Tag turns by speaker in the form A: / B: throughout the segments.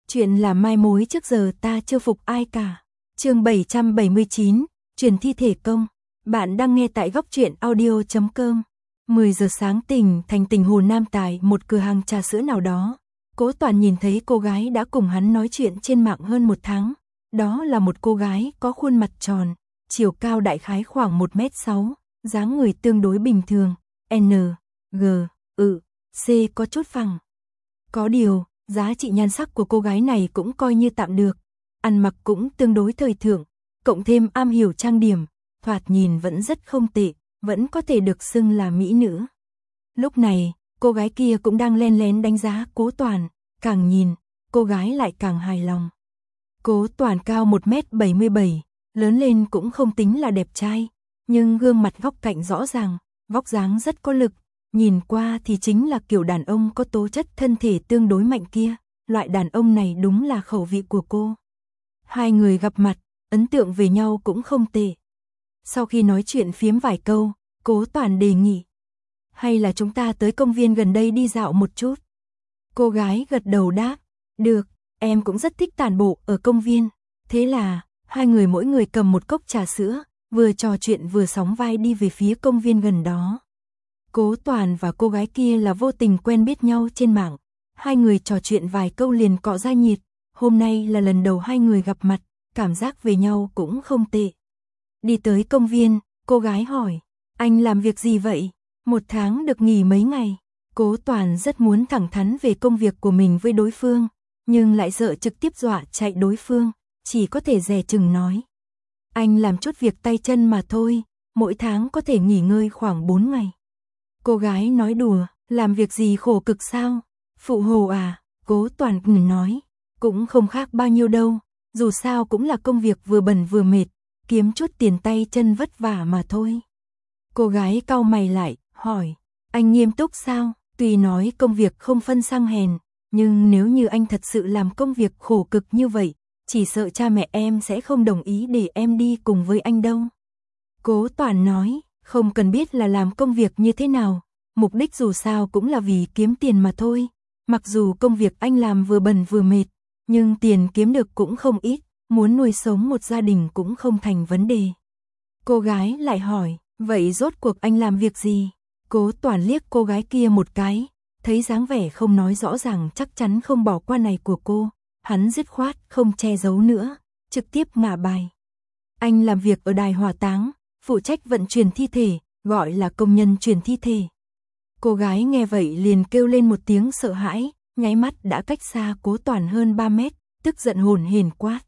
A: Chuyện là mai mối trước giờ ta chưa phục ai cả. Chương 779, truyền thi thể công. Bạn đang nghe tại góc truyện audio.com. 10 giờ sáng tỉnh thành tỉnh Hồ Nam tại một cửa hàng trà sữa nào đó. Cố Toàn nhìn thấy cô gái đã cùng hắn nói chuyện trên mạng hơn một tháng. Đó là một cô gái có khuôn mặt tròn, chiều cao đại khái khoảng 1m6, dáng người tương đối bình thường, N, G, C có chút phẳng. Có điều, giá trị nhan sắc của cô gái này cũng coi như tạm được, ăn mặc cũng tương đối thời thượng, cộng thêm am hiểu trang điểm, thoạt nhìn vẫn rất không tệ, vẫn có thể được xưng là mỹ nữ. Lúc này, cô gái kia cũng đang len lén đánh giá Cố Toàn, càng nhìn, cô gái lại càng hài lòng. Cố Toàn cao 1m77, lớn lên cũng không tính là đẹp trai, nhưng gương mặt góc cạnh rõ ràng, vóc dáng rất có lực, nhìn qua thì chính là kiểu đàn ông có tố chất thân thể tương đối mạnh kia, loại đàn ông này đúng là khẩu vị của cô. Hai người gặp mặt, ấn tượng về nhau cũng không tệ. Sau khi nói chuyện phiếm vài câu, Cố Toàn đề nghị, hay là chúng ta tới công viên gần đây đi dạo một chút. Cô gái gật đầu đáp, được, em cũng rất thích tản bộ ở công viên. Thế là, hai người mỗi người cầm một cốc trà sữa, vừa trò chuyện vừa sóng vai đi về phía công viên gần đó. Cố Toàn và cô gái kia là vô tình quen biết nhau trên mạng. Hai người trò chuyện vài câu liền cọ ra nhiệt. Hôm nay là lần đầu hai người gặp mặt, cảm giác về nhau cũng không tệ. Đi tới công viên, cô gái hỏi, anh làm việc gì vậy? Một tháng được nghỉ mấy ngày? Cố Toàn rất muốn thẳng thắn về công việc của mình với đối phương, nhưng lại sợ trực tiếp dọa chạy đối phương, chỉ có thể dè chừng nói. Anh làm chút việc tay chân mà thôi, mỗi tháng có thể nghỉ ngơi khoảng 4 ngày. Cô gái nói đùa, làm việc gì khổ cực sao? Phụ hồ à? Cố Toàn nói, cũng không khác bao nhiêu đâu, dù sao cũng là công việc vừa bẩn vừa mệt, kiếm chút tiền tay chân vất vả mà thôi. Cô gái cau mày lại, hỏi, anh nghiêm túc sao? Tuy nói công việc không phân sang hèn, nhưng nếu như anh thật sự làm công việc khổ cực như vậy, chỉ sợ cha mẹ em sẽ không đồng ý để em đi cùng với anh đâu. Cố Toàn nói, không cần biết là làm công việc như thế nào, mục đích dù sao cũng là vì kiếm tiền mà thôi. Mặc dù công việc anh làm vừa bẩn vừa mệt, nhưng tiền kiếm được cũng không ít, muốn nuôi sống một gia đình cũng không thành vấn đề. Cô gái lại hỏi, vậy rốt cuộc anh làm việc gì? Cố Toàn liếc cô gái kia một cái, thấy dáng vẻ không nói rõ ràng chắc chắn không bỏ qua này của cô, hắn dứt khoát không che giấu nữa, trực tiếp ngả bài. Anh làm việc ở đài hỏa táng, phụ trách vận chuyển thi thể, gọi là công nhân chuyển thi thể. Cô gái nghe vậy liền kêu lên một tiếng sợ hãi, nháy mắt đã cách xa Cố Toàn hơn 3 mét, tức giận hổn hển quát.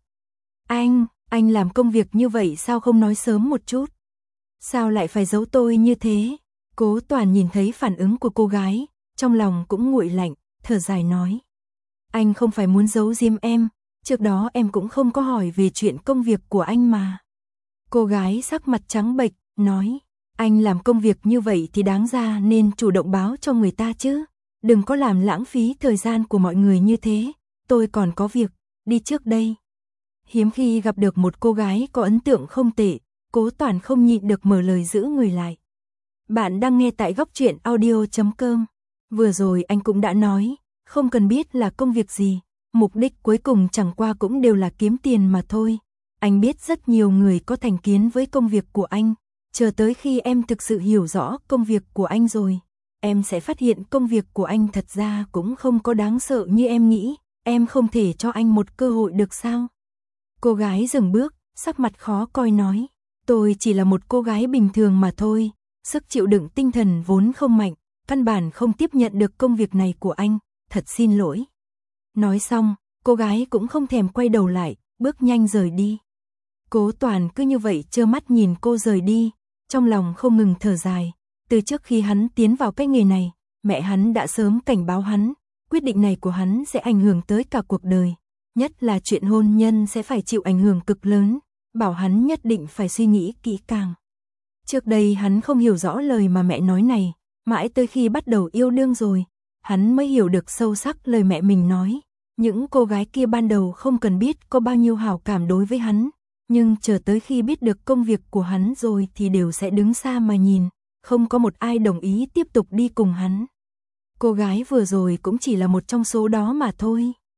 A: Anh làm công việc như vậy sao không nói sớm một chút? Sao lại phải giấu tôi như thế? Cố Toàn nhìn thấy phản ứng của cô gái, trong lòng cũng nguội lạnh, thở dài nói. Anh không phải muốn giấu giếm em, trước đó em cũng không có hỏi về chuyện công việc của anh mà. Cô gái sắc mặt trắng bệch, nói, anh làm công việc như vậy thì đáng ra nên chủ động báo cho người ta chứ, đừng có làm lãng phí thời gian của mọi người như thế, tôi còn có việc, đi trước đây. Hiếm khi gặp được một cô gái có ấn tượng không tệ, Cố Toàn không nhịn được mở lời giữ người lại. Bạn đang nghe tại góc truyện audio.com. Vừa rồi anh cũng đã nói, không cần biết là công việc gì, mục đích cuối cùng chẳng qua cũng đều là kiếm tiền mà thôi. Anh biết rất nhiều người có thành kiến với công việc của anh, chờ tới khi em thực sự hiểu rõ công việc của anh rồi, em sẽ phát hiện công việc của anh thật ra cũng không có đáng sợ như em nghĩ, em không thể cho anh một cơ hội được sao? Cô gái dừng bước, sắc mặt khó coi nói, tôi chỉ là một cô gái bình thường mà thôi, sức chịu đựng tinh thần vốn không mạnh, căn bản không tiếp nhận được công việc này của anh, thật xin lỗi. Nói xong, cô gái cũng không thèm quay đầu lại, bước nhanh rời đi. Cố Toàn cứ như vậy trơ mắt nhìn cô rời đi, trong lòng không ngừng thở dài, từ trước khi hắn tiến vào cái nghề này, mẹ hắn đã sớm cảnh báo hắn, quyết định này của hắn sẽ ảnh hưởng tới cả cuộc đời, nhất là chuyện hôn nhân sẽ phải chịu ảnh hưởng cực lớn, bảo hắn nhất định phải suy nghĩ kỹ càng. Trước đây hắn không hiểu rõ lời mà mẹ nói này, mãi tới khi bắt đầu yêu đương rồi, hắn mới hiểu được sâu sắc lời mẹ mình nói. Những cô gái kia ban đầu không cần biết có bao nhiêu hảo cảm đối với hắn, nhưng chờ tới khi biết được công việc của hắn rồi thì đều sẽ đứng xa mà nhìn, không có một ai đồng ý tiếp tục đi cùng hắn. Cô gái vừa rồi cũng chỉ là một trong số đó mà thôi.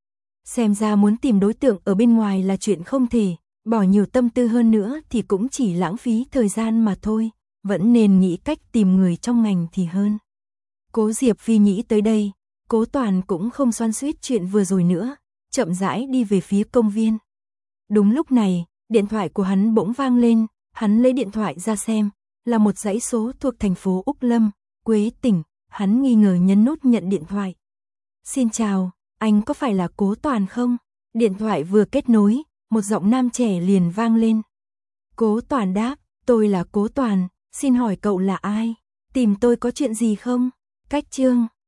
A: Xem ra muốn tìm đối tượng ở bên ngoài là chuyện không thể, bỏ nhiều tâm tư hơn nữa thì cũng chỉ lãng phí thời gian mà thôi, vẫn nên nghĩ cách tìm người trong ngành thì hơn. Cố Diệp Phi nghĩ tới đây, Cố Toàn cũng không xoắn xuýt chuyện vừa rồi nữa, chậm rãi đi về phía công viên. Đúng lúc này, điện thoại của hắn bỗng vang lên, hắn lấy điện thoại ra xem, là một dãy số thuộc thành phố Úc Lâm, Quế tỉnh, hắn nghi ngờ nhấn nút nhận điện thoại. Xin chào, anh có phải là Cố Toàn không? Điện thoại vừa kết nối, một giọng nam trẻ liền vang lên. Cố Toàn đáp, tôi là Cố Toàn, xin hỏi cậu là ai? Tìm tôi có chuyện gì không? Cách chương